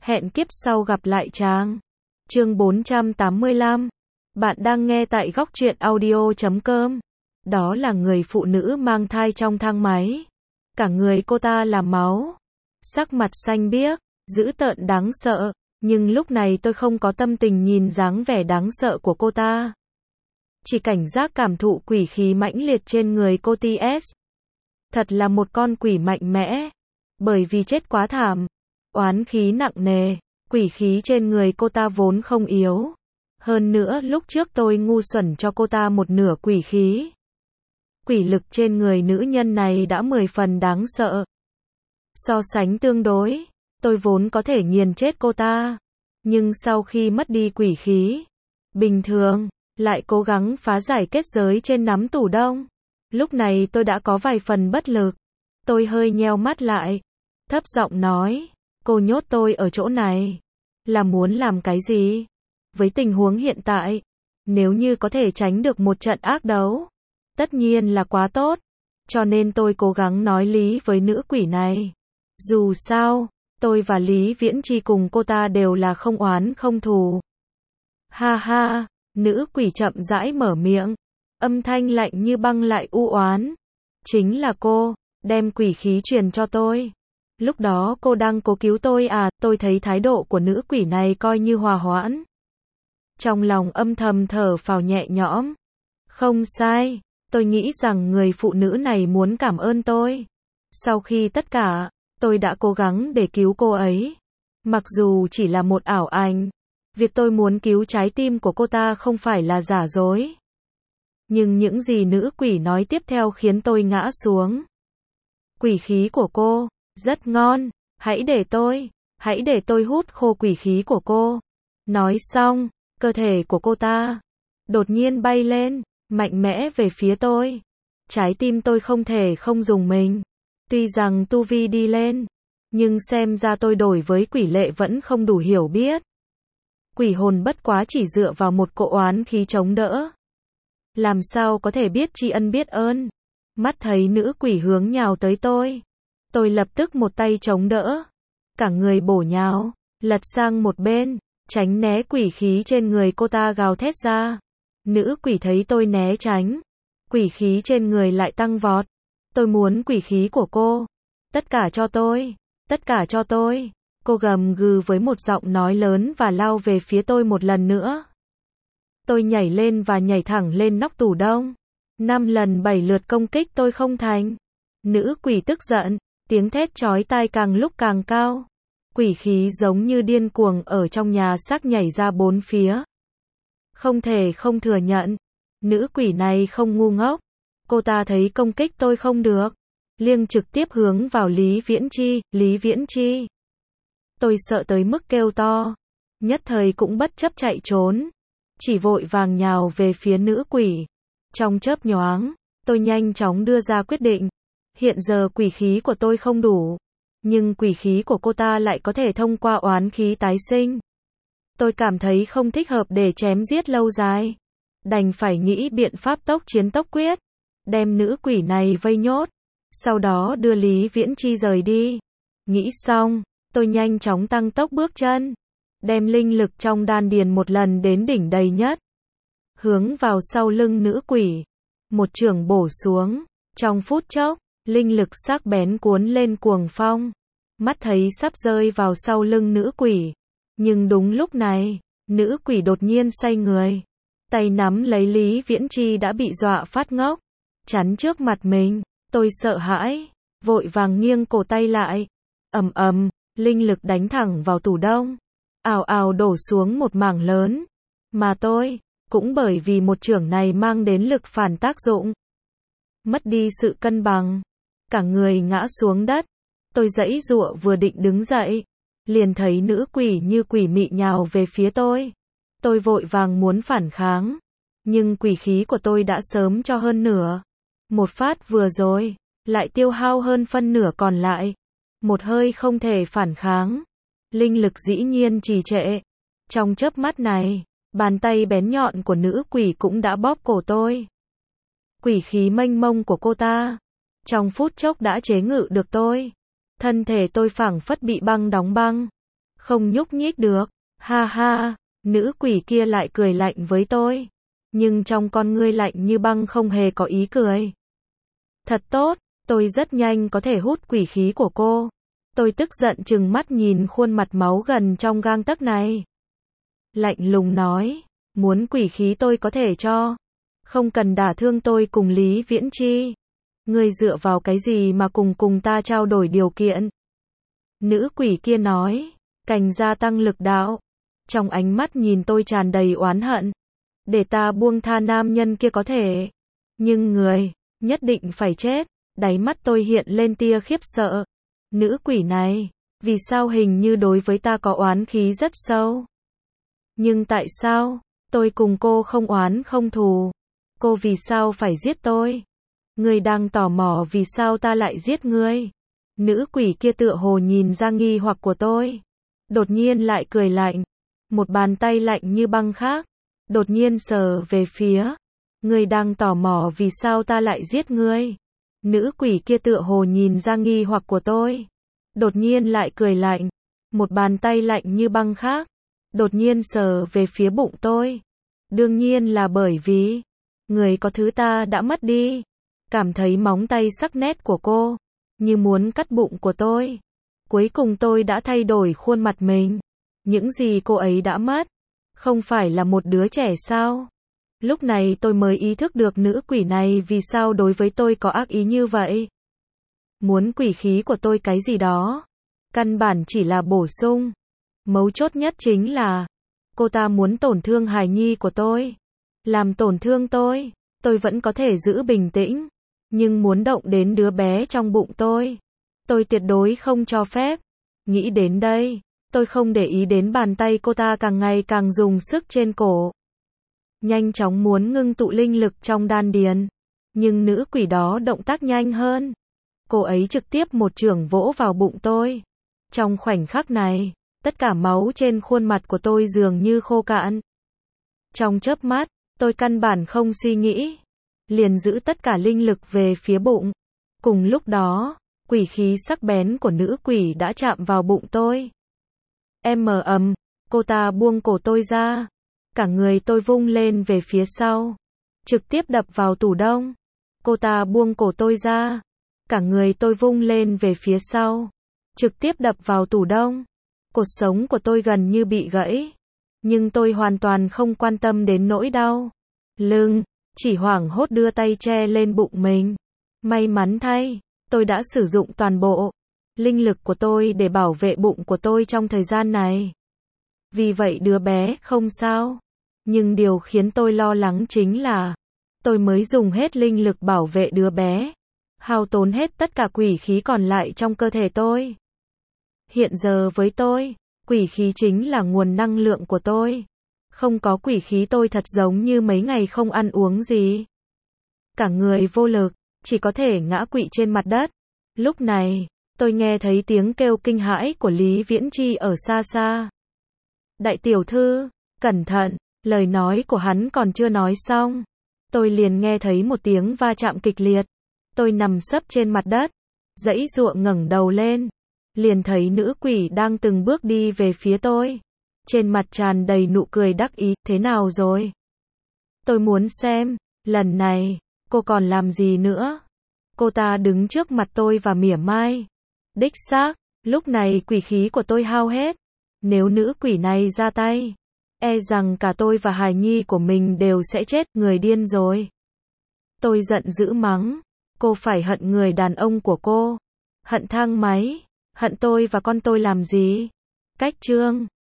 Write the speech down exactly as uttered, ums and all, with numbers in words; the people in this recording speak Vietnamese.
Hẹn kiếp sau gặp lại chàng. Chương bốn trăm tám mươi lăm. Bạn đang nghe tại góc truyện audio chấm com. Đó là người phụ nữ mang thai trong thang máy. Cả người cô ta là máu. Sắc mặt xanh biếc, dữ tợn đáng sợ. Nhưng lúc này tôi không có tâm tình nhìn dáng vẻ đáng sợ của cô ta. Chỉ cảnh giác cảm thụ quỷ khí mãnh liệt trên người cô tê ét. Thật là một con quỷ mạnh mẽ. Bởi vì chết quá thảm. Oán khí nặng nề. Quỷ khí trên người cô ta vốn không yếu. Hơn nữa lúc trước tôi ngu xuẩn cho cô ta một nửa quỷ khí. Quỷ lực trên người nữ nhân này đã mười phần đáng sợ. So sánh tương đối, tôi vốn có thể nghiền chết cô ta. Nhưng sau khi mất đi quỷ khí, bình thường, lại cố gắng phá giải kết giới trên nắm tủ đông. Lúc này tôi đã có vài phần bất lực. Tôi hơi nheo mắt lại. Thấp giọng nói, cô nhốt tôi ở chỗ này. Là muốn làm cái gì? Với tình huống hiện tại, nếu như có thể tránh được một trận ác đấu, tất nhiên là quá tốt. Cho nên tôi cố gắng nói lý với nữ quỷ này. Dù sao, tôi và Lý Viễn Chi cùng cô ta đều là không oán không thù. Ha ha, nữ quỷ chậm rãi mở miệng. Âm thanh lạnh như băng lại u oán. Chính là cô, đem quỷ khí truyền cho tôi. Lúc đó cô đang cố cứu tôi à, tôi thấy thái độ của nữ quỷ này coi như hòa hoãn. Trong lòng âm thầm thở phào nhẹ nhõm. Không sai, tôi nghĩ rằng người phụ nữ này muốn cảm ơn tôi. Sau khi tất cả, tôi đã cố gắng để cứu cô ấy. Mặc dù chỉ là một ảo ảnh, việc tôi muốn cứu trái tim của cô ta không phải là giả dối. Nhưng những gì nữ quỷ nói tiếp theo khiến tôi ngã xuống. Quỷ khí của cô rất ngon, hãy để tôi, hãy để tôi hút khô quỷ khí của cô. Nói xong, cơ thể của cô ta đột nhiên bay lên, mạnh mẽ về phía tôi. Trái tim tôi không thể không dùng mình. Tuy rằng tu vi đi lên, nhưng xem ra tôi đổi với quỷ lệ vẫn không đủ hiểu biết. Quỷ hồn bất quá chỉ dựa vào một cỗ oán khí chống đỡ. Làm sao có thể biết tri ân biết ơn. Mắt thấy nữ quỷ hướng nhào tới tôi. Tôi lập tức một tay chống đỡ. Cả người bổ nhào, lật sang một bên, tránh né quỷ khí trên người cô ta gào thét ra. Nữ quỷ thấy tôi né tránh. Quỷ khí trên người lại tăng vọt. Tôi muốn quỷ khí của cô. Tất cả cho tôi. Tất cả cho tôi. Cô gầm gừ với một giọng nói lớn và lao về phía tôi một lần nữa. Tôi nhảy lên và nhảy thẳng lên nóc tủ đông. Năm lần bảy lượt công kích tôi không thành. Nữ quỷ tức giận. Tiếng thét chói tai càng lúc càng cao. Quỷ khí giống như điên cuồng ở trong nhà xác nhảy ra bốn phía. Không thể không thừa nhận. Nữ quỷ này không ngu ngốc. Cô ta thấy công kích tôi không được. Liêng trực tiếp hướng vào Lý Viễn Chi. Lý Viễn Chi. Tôi sợ tới mức kêu to. Nhất thời cũng bất chấp chạy trốn. Chỉ vội vàng nhào về phía nữ quỷ. Trong chớp nhoáng, tôi nhanh chóng đưa ra quyết định. Hiện giờ quỷ khí của tôi không đủ. Nhưng quỷ khí của cô ta lại có thể thông qua oán khí tái sinh. Tôi cảm thấy không thích hợp để chém giết lâu dài. Đành phải nghĩ biện pháp tốc chiến tốc quyết. Đem nữ quỷ này vây nhốt. Sau đó đưa Lý Viễn Chi rời đi. Nghĩ xong, tôi nhanh chóng tăng tốc bước chân. Đem linh lực trong đan điền một lần đến đỉnh đầy nhất. Hướng vào sau lưng nữ quỷ. Một chưởng bổ xuống. Trong phút chốc, linh lực sắc bén cuốn lên cuồng phong. Mắt thấy sắp rơi vào sau lưng nữ quỷ. Nhưng đúng lúc này, nữ quỷ đột nhiên xoay người. Tay nắm lấy Lý Viễn Chi đã bị dọa phát ngốc. Chắn trước mặt mình. Tôi sợ hãi. Vội vàng nghiêng cổ tay lại. Ầm ầm, linh lực đánh thẳng vào tủ đông. Ào ào đổ xuống một mảng lớn. Mà tôi, cũng bởi vì một chưởng này mang đến lực phản tác dụng. Mất đi sự cân bằng. Cả người ngã xuống đất. Tôi giãy giụa vừa định đứng dậy. Liền thấy nữ quỷ như quỷ mị nhào về phía tôi. Tôi vội vàng muốn phản kháng. Nhưng quỷ khí của tôi đã sớm cho hơn nửa. Một phát vừa rồi, lại tiêu hao hơn phân nửa còn lại. Một hơi không thể phản kháng. Linh lực dĩ nhiên trì trệ. Trong chớp mắt này, bàn tay bén nhọn của nữ quỷ cũng đã bóp cổ tôi. Quỷ khí mênh mông của cô ta, trong phút chốc đã chế ngự được tôi. Thân thể tôi phảng phất bị băng đóng băng. không nhúc nhích được. Ha ha, nữ quỷ kia lại cười lạnh với tôi. Nhưng trong con ngươi lạnh như băng không hề có ý cười. Thật tốt, tôi rất nhanh có thể hút quỷ khí của cô. Tôi tức giận trừng mắt nhìn khuôn mặt máu gần trong gang tấc này. Lạnh lùng nói, muốn quỷ khí tôi có thể cho. Không cần đả thương tôi cùng Lý Viễn Chi. Ngươi dựa vào cái gì mà cùng cùng ta trao đổi điều kiện? Nữ quỷ kia nói, cành gia tăng lực đạo. Trong ánh mắt nhìn tôi tràn đầy oán hận. Để ta buông tha nam nhân kia có thể. Nhưng người, nhất định phải chết. Đáy mắt tôi hiện lên tia khiếp sợ. Nữ quỷ này, vì sao hình như đối với ta có oán khí rất sâu? Nhưng tại sao, tôi cùng cô không oán không thù? Cô vì sao phải giết tôi? Ngươi đang tò mò vì sao ta lại giết ngươi? Nữ quỷ kia tựa hồ nhìn ra nghi hoặc của tôi. Đột nhiên lại cười lạnh. Một bàn tay lạnh như băng khác. Đột nhiên sờ về phía. Ngươi đang tò mò vì sao ta lại giết ngươi? Nữ quỷ kia tựa hồ nhìn ra nghi hoặc của tôi. Đột nhiên lại cười lạnh. Một bàn tay lạnh như băng khác. Đột nhiên sờ về phía bụng tôi. Đương nhiên là bởi vì người có thứ ta đã mất đi. Cảm thấy móng tay sắc nét của cô như muốn cắt bụng của tôi. Cuối cùng tôi đã thay đổi khuôn mặt mình. Những gì cô ấy đã mất không phải là một đứa trẻ sao? Lúc này tôi mới ý thức được nữ quỷ này vì sao đối với tôi có ác ý như vậy. Muốn quỷ khí của tôi cái gì đó, căn bản chỉ là bổ sung. Mấu chốt nhất chính là cô ta muốn tổn thương hài nhi của tôi. Làm tổn thương tôi, tôi vẫn có thể giữ bình tĩnh. Nhưng muốn động đến đứa bé trong bụng tôi, tôi tuyệt đối không cho phép. Nghĩ đến đây, tôi không để ý đến bàn tay cô ta càng ngày càng dùng sức trên cổ. Nhanh chóng muốn ngưng tụ linh lực trong đan điền. Nhưng nữ quỷ đó động tác nhanh hơn. Cô ấy trực tiếp một chưởng vỗ vào bụng tôi. Trong khoảnh khắc này, tất cả máu trên khuôn mặt của tôi dường như khô cạn. Trong chớp mắt, tôi căn bản không suy nghĩ. Liền giữ tất cả linh lực về phía bụng. Cùng lúc đó, quỷ khí sắc bén của nữ quỷ đã chạm vào bụng tôi. Em mờ ầm, cô ta buông cổ tôi ra. Cả người tôi vung lên về phía sau. Trực tiếp đập vào tủ đông. Cô ta buông cổ tôi ra. Cả người tôi vung lên về phía sau. Trực tiếp đập vào tủ đông. Cột sống của tôi gần như bị gãy. Nhưng tôi hoàn toàn không quan tâm đến nỗi đau lưng. Chỉ hoảng hốt đưa tay che lên bụng mình. May mắn thay, tôi đã sử dụng toàn bộ linh lực của tôi để bảo vệ bụng của tôi trong thời gian này. Vì vậy đứa bé không sao. Nhưng điều khiến tôi lo lắng chính là tôi mới dùng hết linh lực bảo vệ đứa bé. Hao tốn hết tất cả quỷ khí còn lại trong cơ thể tôi. Hiện giờ với tôi, quỷ khí chính là nguồn năng lượng của tôi. Không có quỷ khí tôi thật giống như mấy ngày không ăn uống gì. Cả người vô lực, chỉ có thể ngã quỵ trên mặt đất. Lúc này, tôi nghe thấy tiếng kêu kinh hãi của Lý Viễn Chi ở xa xa. Đại tiểu thư, cẩn thận, lời nói của hắn còn chưa nói xong. Tôi liền nghe thấy một tiếng va chạm kịch liệt. Tôi nằm sấp trên mặt đất, giãy giụa ngẩng đầu lên. Liền thấy nữ quỷ đang từng bước đi về phía tôi. Trên mặt tràn đầy nụ cười đắc ý, thế nào rồi? Tôi muốn xem, lần này, cô còn làm gì nữa? Cô ta đứng trước mặt tôi và mỉa mai. Đích xác, lúc này quỷ khí của tôi hao hết. Nếu nữ quỷ này ra tay, e rằng cả tôi và hài nhi của mình đều sẽ chết, người điên rồi. Tôi giận dữ mắng, cô phải hận người đàn ông của cô. Hận thang máy, hận tôi và con tôi làm gì? Cách chương